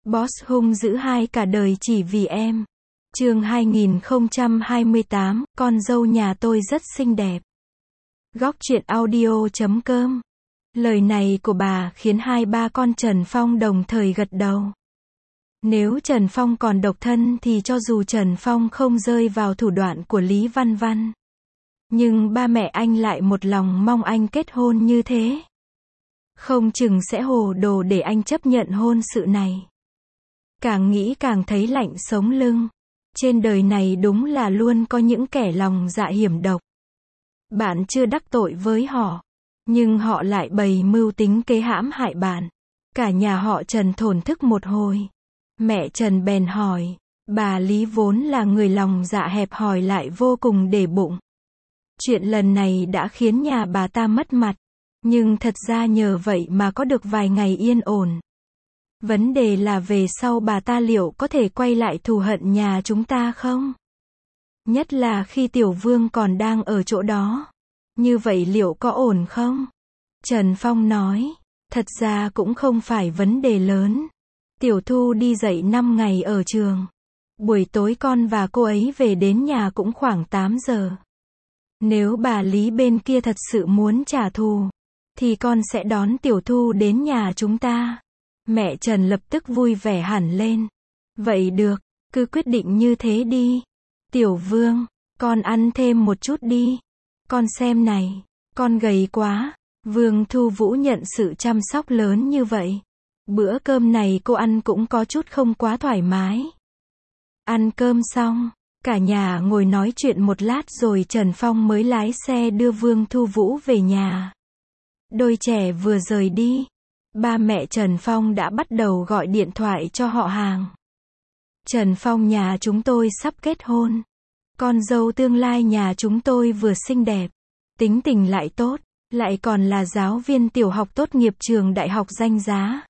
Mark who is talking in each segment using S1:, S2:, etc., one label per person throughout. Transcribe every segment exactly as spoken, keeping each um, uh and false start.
S1: Boss hung dữ hai cả đời chỉ vì em. Chương hai nghìn không trăm hai mươi tám, con dâu nhà tôi rất xinh đẹp. Góc truyện audio chấm com. Lời này của bà khiến hai ba con Trần Phong đồng thời gật đầu. Nếu Trần Phong còn độc thân thì cho dù Trần Phong không rơi vào thủ đoạn của Lý Văn Văn, nhưng ba mẹ anh lại một lòng mong anh kết hôn như thế. Không chừng sẽ hồ đồ để anh chấp nhận hôn sự này. Càng nghĩ càng thấy lạnh sống lưng. Trên đời này đúng là luôn có những kẻ lòng dạ hiểm độc. Bạn chưa đắc tội với họ, nhưng họ lại bày mưu tính kế hãm hại bạn. Cả nhà họ Trần thổn thức một hồi. Mẹ Trần bèn hỏi, bà Lý vốn là người lòng dạ hẹp hòi lại vô cùng để bụng. Chuyện lần này đã khiến nhà bà ta mất mặt, nhưng thật ra nhờ vậy mà có được vài ngày yên ổn. Vấn đề là về sau bà ta liệu có thể quay lại thù hận nhà chúng ta không? Nhất là khi Tiểu Vương còn đang ở chỗ đó. Như vậy liệu có ổn không? Trần Phong nói, thật ra cũng không phải vấn đề lớn. Tiểu Thu đi dạy năm ngày ở trường. Buổi tối con và cô ấy về đến nhà cũng khoảng tám giờ. Nếu bà Lý bên kia thật sự muốn trả thù, thì con sẽ đón Tiểu Thu đến nhà chúng ta. Mẹ Trần lập tức vui vẻ hẳn lên. Vậy được, cứ quyết định như thế đi. Tiểu Vương, con ăn thêm một chút đi. Con xem này, con gầy quá. Vương Thu Vũ nhận sự chăm sóc lớn như vậy. Bữa cơm này cô ăn cũng có chút không quá thoải mái. Ăn cơm xong, cả nhà ngồi nói chuyện một lát rồi Trần Phong mới lái xe đưa Vương Thu Vũ về nhà. Đôi trẻ vừa rời đi, ba mẹ Trần Phong đã bắt đầu gọi điện thoại cho họ hàng. Trần Phong, nhà chúng tôi sắp kết hôn. Con dâu tương lai nhà chúng tôi vừa xinh đẹp, tính tình lại tốt, lại còn là giáo viên tiểu học tốt nghiệp trường đại học danh giá.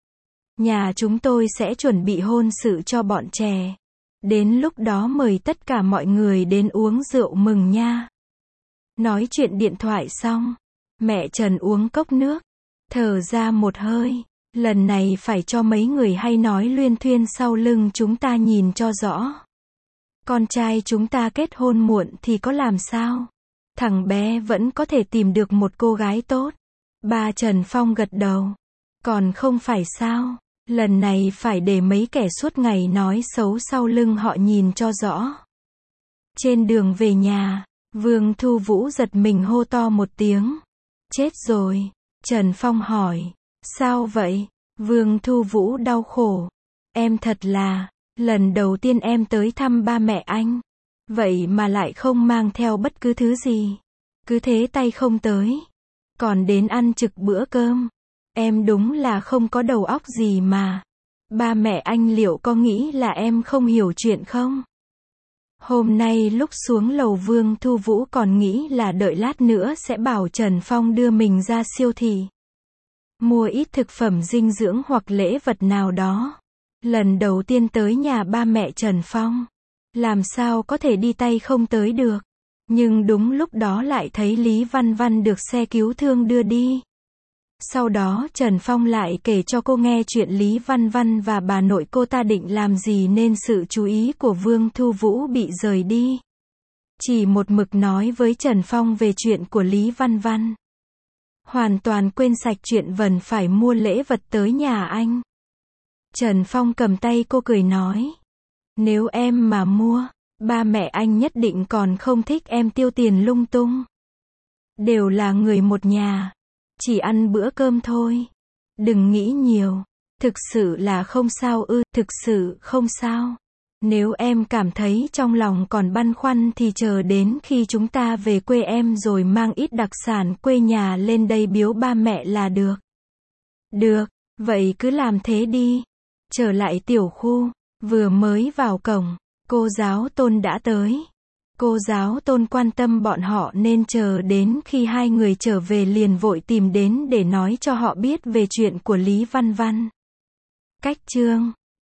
S1: Nhà chúng tôi sẽ chuẩn bị hôn sự cho bọn trẻ. Đến lúc đó mời tất cả mọi người đến uống rượu mừng nha. Nói chuyện điện thoại xong, mẹ Trần uống cốc nước, thở ra một hơi. Lần này phải cho mấy người hay nói luyên thuyên sau lưng chúng ta nhìn cho rõ. Con trai chúng ta kết hôn muộn thì có làm sao? Thằng bé vẫn có thể tìm được một cô gái tốt. Ba Trần Phong gật đầu. Còn không phải sao? Lần này phải để mấy kẻ suốt ngày nói xấu sau lưng họ nhìn cho rõ. Trên đường về nhà, Vương Thu Vũ giật mình hô to một tiếng. Chết rồi. Trần Phong hỏi. Sao vậy? Vương Thu Vũ đau khổ. Em thật là, lần đầu tiên em tới thăm ba mẹ anh. Vậy mà lại không mang theo bất cứ thứ gì. Cứ thế tay không tới. Còn đến ăn trực bữa cơm. Em đúng là không có đầu óc gì mà. Ba mẹ anh liệu có nghĩ là em không hiểu chuyện không? Hôm nay lúc xuống lầu Vương Thu Vũ còn nghĩ là đợi lát nữa sẽ bảo Trần Phong đưa mình ra siêu thị. Mua ít thực phẩm dinh dưỡng hoặc lễ vật nào đó. Lần đầu tiên tới nhà ba mẹ Trần Phong. Làm sao có thể đi tay không tới được. Nhưng đúng lúc đó lại thấy Lý Văn Văn được xe cứu thương đưa đi. Sau đó Trần Phong lại kể cho cô nghe chuyện Lý Văn Văn và bà nội cô ta định làm gì nên sự chú ý của Vương Thu Vũ bị rời đi. Chỉ một mực nói với Trần Phong về chuyện của Lý Văn Văn. Hoàn toàn quên sạch chuyện Vân phải mua lễ vật tới nhà anh. Trần Phong cầm tay cô cười nói. Nếu em mà mua, ba mẹ anh nhất định còn không thích em tiêu tiền lung tung. Đều là người một nhà. Chỉ ăn bữa cơm thôi. Đừng nghĩ nhiều. Thực sự là không sao ư, thực sự không sao. Nếu em cảm thấy trong lòng còn băn khoăn thì chờ đến khi chúng ta về quê em rồi mang ít đặc sản quê nhà lên đây biếu ba mẹ là được. Được, vậy cứ làm thế đi. Trở lại tiểu khu, vừa mới vào cổng, cô giáo Tôn đã tới. Cô giáo Tôn quan tâm bọn họ nên chờ đến khi hai người trở về liền vội tìm đến để nói cho họ biết về chuyện của Lý Văn Văn. Cách chương